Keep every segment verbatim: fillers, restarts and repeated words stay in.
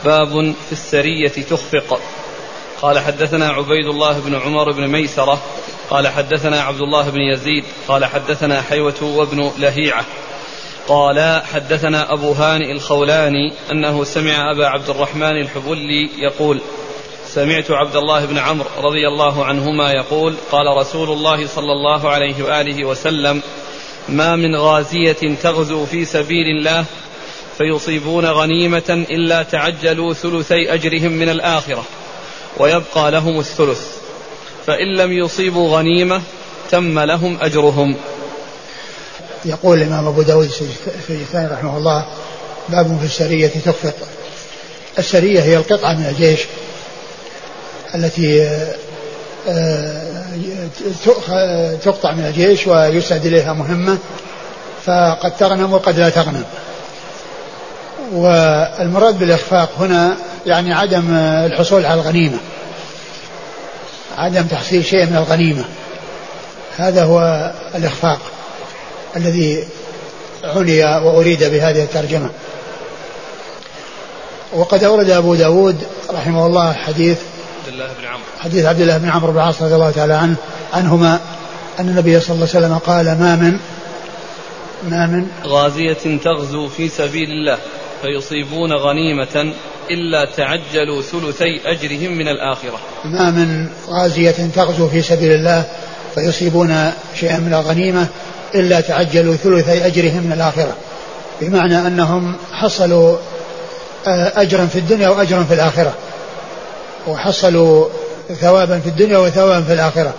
باب في السرية تخفق. قال حدثنا عبيد الله بن عمر بن ميسرة قال حدثنا عبد الله بن يزيد قال حدثنا حيوة وابن لهيعة قال حدثنا أبو هانئ الخولاني أنه سمع أبا عبد الرحمن الحبلي يقول سمعت عبد الله بن عمرو رضي الله عنهما يقول قال رسول الله صلى الله عليه وآله وسلم ما من غازية تغزو في سبيل الله فيصيبون غنيمة إلا تعجلوا ثلثي أجرهم من الآخرة ويبقى لهم الثلث فإن لم يصيبوا غنيمة تم لهم أجرهم. يقول الإمام أبو داود السجستاني رحمه الله باب في السرية تخفق. السرية هي القطعة من الجيش التي تقطع من الجيش ويسعد إليها مهمة فقد تغنم وقد لا تغنم. والمراد بالإخفاق هنا يعني عدم الحصول على الغنيمة، عدم تحصيل شيء من الغنيمة، هذا هو الإخفاق الذي عني وأريد بهذه الترجمة. وقد أورد أبو داود رحمه الله حديث عبد الله بن عمرو حديث عبد الله بن عمرو بن العاص رضي الله تعالى عنه عنهما أن النبي صلى الله عليه وسلم قال ما من ما من غازية تغزو في سبيل الله فيصيبون غنيمة إلا تعجلوا ثلثي أجرهم من الآخرة. ما من غازية تغزو في سبيل الله فيصيبون شيئا من الغنيمة إلا تعجلوا ثلثي أجرهم من الآخرة، بمعنى أنهم حصلوا أجرا في الدنيا وأجرا في الآخرة، وحصلوا ثوابا في الدنيا وثوابا في الآخرة.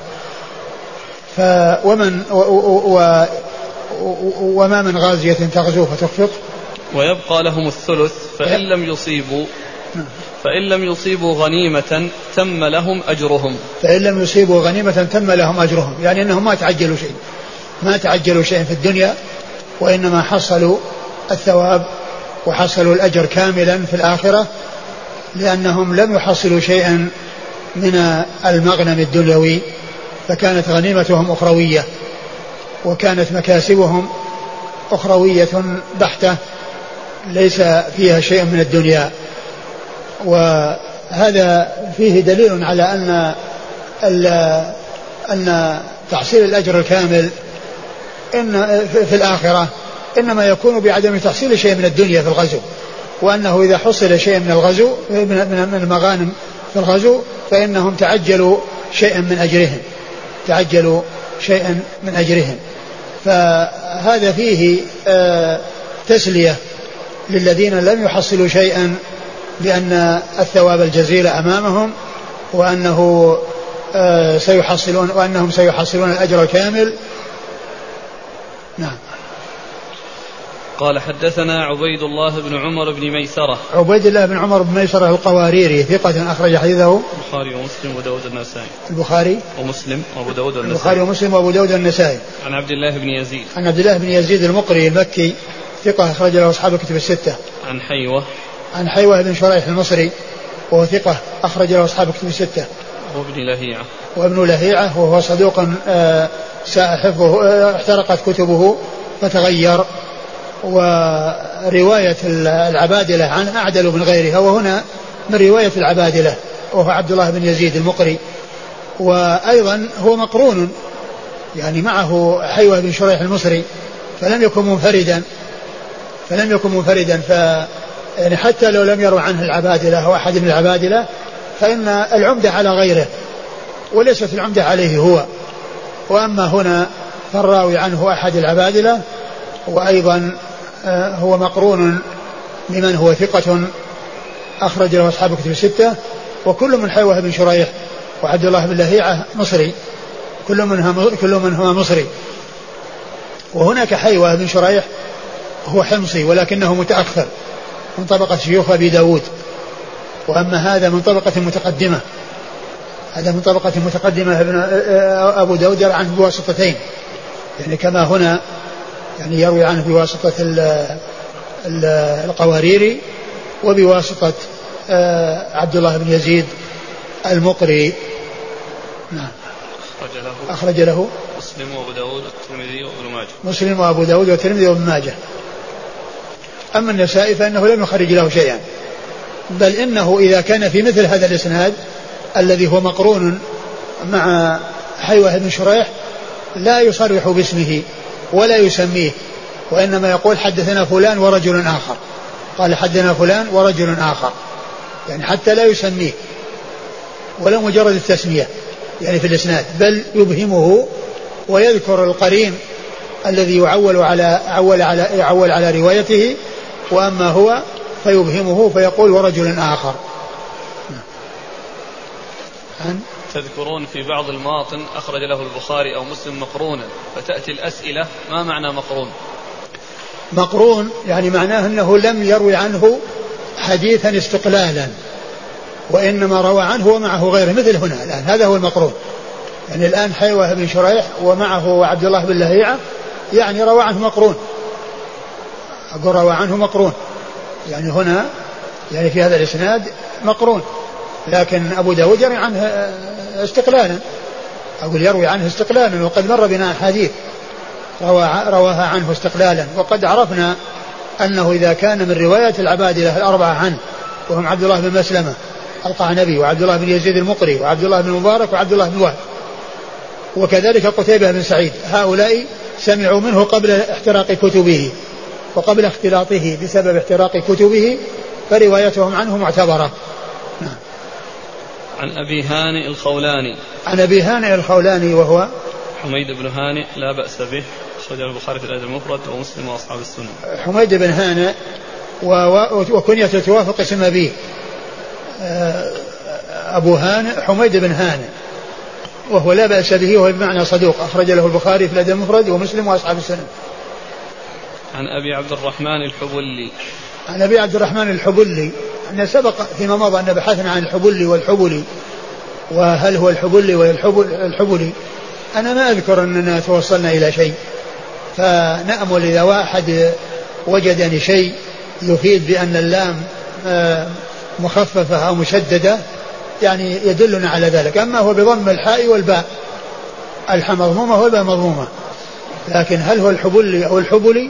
ومن و و وما من غازية تغزو فتخفق ويبقى لهم الثلث فإن لم يصيبوا فإن لم يصيبوا غنيمة تم لهم أجرهم. فإن لم يصيبوا غنيمة تم لهم أجرهم، يعني أنهم ما تعجلوا شيء ما تعجلوا شيء في الدنيا، وإنما حصلوا الثواب وحصلوا الأجر كاملا في الآخرة، لأنهم لم يحصلوا شيئا من المغنم الدنيوي، فكانت غنيمتهم أخروية وكانت مكاسبهم أخروية بحتة ليس فيها شيء من الدنيا. وهذا فيه دليل على أن أن تحصيل الأجر الكامل إن في الآخرة إنما يكون بعدم تحصيل شيء من الدنيا في الغزو، وأنه إذا حصل شيء من الغزو من المغانم في الغزو فإنهم تعجلوا شيئا من أجرهم تعجلوا شيئا من أجرهم. فهذا فيه تسلية للذين لم يحصلوا شيئا بأن الثواب الجزيل أمامهم، وأنه سيحصلون وأنهم سيحصلون الأجر الكامل. نعم. قال حدثنا عبيد الله بن عمر بن ميسرة عبيد الله بن عمر بن ميسرة القواريري ثقة أخرج حديثه البخاري ومسلم وداود النسائي البخاري ومسلم وأبو داود النسائي البخاري ومسلم وأبو داود النسائي عن عبد الله بن يزيد عن عبد الله بن يزيد المقري المكي ثقة أخرج له أصحاب الكتب الستة. عن حيوة عن حيوة بن شريح المصري وهو ثقة أخرج له أصحاب الكتب الستة. وابن لهيعة وابن لهيعة وهو صدوق ساء حفظه احترقت كتبه فتغير، ورواية العبادلة عنه أعدل من غيرها، وهنا من رواية العبادلة وهو عبد الله بن يزيد المقري. وأيضا هو مقرون يعني معه حيوة بن شريح المصري، فلم يكن منفردا فلم يكن منفردا ف يعني حتى لو لم يروا عنه العبادلة أو أحد من العبادلة فإن العمدة على غيره وليست العمدة عليه هو. وأما هنا فالراوي عنه أحد العبادلة، وأيضا هو مقرون بمن هو ثقة أخرج له أصحاب الكتب الستة، وكل من حيوة بن شريح وعبد الله بن لهيعة مصري، كل منها كل منهما مصري. وهناك حيوة بن شريح هو حمصي ولكنه متأخر من طبقة شيوخ أبي داود، وأما هذا من طبقة متقدمة هذا من طبقة متقدمة ابن أبو داود يروي عنه بواسطتين، يعني كما هنا يعني يروي عنه بواسطة القواريري وبواسطة عبد الله بن يزيد المقري. نعم. أخرج له مسلم وأبو داود والترمذي وابن ماجه مسلم وأبو داود والترمذي وابن ماجه. أما النسائي فإنه لم يخرج له شيئا بل إنه إذا كان في مثل هذا الإسناد الذي هو مقرون مع حيوة بن شريح لا يصرح باسمه ولا يسميه، وإنما يقول حدثنا فلان ورجل آخر، قال حدثنا فلان ورجل آخر، يعني حتى لا يسميه ولا مجرد التسمية يعني في الإسناد، بل يبهمه ويذكر القرين الذي يعول على يعول على يعول على روايته، وأما هو فيبهمه فيقول ورجل آخر. تذكرون في بعض المواطن أخرج له البخاري أو مسلم مقرونا، فتأتي الأسئلة ما معنى مقرون؟ مقرون يعني معناه أنه لم يروي عنه حديثا استقلالا، وإنما روى عنه ومعه غيره، مثل هنا الآن هذا هو المقرون، يعني الآن حيوة بن شريح ومعه عبد الله بن لهيعة، يعني روى عنه مقرون، أقول روى عنه مقرون، يعني هنا يعني في هذا الإسناد مقرون، لكن أبو داود يروي عنه استقلالا، أقول يروي عنه استقلالا، وقد مر بنا حديث روى رواها عنه استقلالا، وقد عرفنا أنه إذا كان من رواية العبادلة الأربعة عنه وهم عبد الله بن مسلمة القعنبي وعبد الله بن يزيد المقري وعبد الله بن مبارك وعبد الله بن وهب وكذلك قتيبة بن سعيد، هؤلاء سمعوا منه قبل احتراق كتبه وقبل اختلاطه بسبب احتراق كتبه، فروايتهم عنه معتبرة. نعم. عن أبي هانئ الخولاني. عن أبي هانئ الخولاني وهو حميد بن هانئ لا بأس به، أخرجه البخاري في الأدب المفرد ومسلم وأصحاب السنن. حميد بن هانئ وكنيته توافق اسم أبيه، أبو هانئ حميد بن هانئ، وهو لا بأس به وهو بمعنى صدوق، أخرج له البخاري في الأدب المفرد ومسلم وأصحاب السنن. عن أبي عبد الرحمن الحبلي. عن أبي عبد الرحمن الحبلي، أن سبق فيما مضى أن بحثنا عن الحبلي والحبلي، وهل هو الحبلي والحبلي، أنا ما أذكر أننا توصلنا إلى شيء، فنأمل إذا واحد وجدني شيء يفيد بأن اللام مخففة أو مشددة يعني يدلنا على ذلك، أما هو بضم الحاء والباء، الحاء مضمومة والباء مضمومة، لكن هل هو الحبلي أو الحبلي؟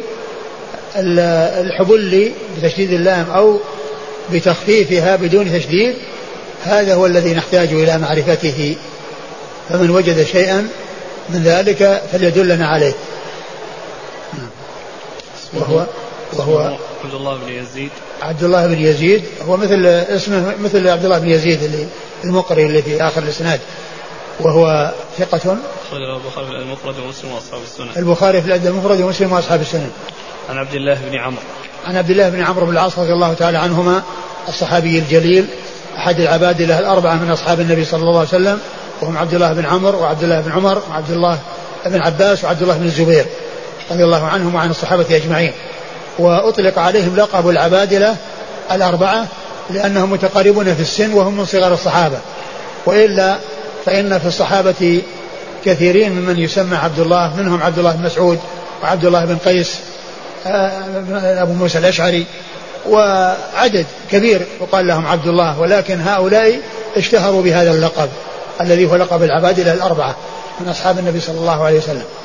الحبلي بتشديد اللام أو بتخفيفها بدون تشديد، هذا هو الذي نحتاج إلى معرفته، فمن وجد شيئا من ذلك فليدلنا عليه. وهو وهو عبد الله بن يزيد. عبد الله بن يزيد هو مثل اسمه مثل عبد الله بن يزيد اللي المقري اللي في آخر الإسناد، وهو ثقة. أخرج له البخاري في المفرد ومسلم وأصحاب السنن. البخاري في الأدب المفرد ومسلم وأصحاب السنن. عن عبد الله بن عمرو. عن عبد الله بن عمرو بن العاص رضي الله تعالى عنهما، الصحابي الجليل أحد العبادلة الأربعة من أصحاب النبي صلى الله عليه وسلم، وهم عبد الله بن عمرو وعبد الله بن عمر وعبد الله بن عباس وعبد الله بن الزبير رضي الله عنهم وعن الصحابة أجمعين، وأطلق عليهم لقب العبادلة الأربعة لأنهم متقاربون في السن وهم من صغار الصحابة، وإلا فإن في الصحابة كثيرين ممن يسمى عبد الله، منهم عبد الله بن مسعود وعبد الله بن قيس أبو موسى الأشعري، وعدد كبير وقال لهم عبد الله، ولكن هؤلاء اشتهروا بهذا اللقب الذي هو لقب العبادلة الأربعة من أصحاب النبي صلى الله عليه وسلم.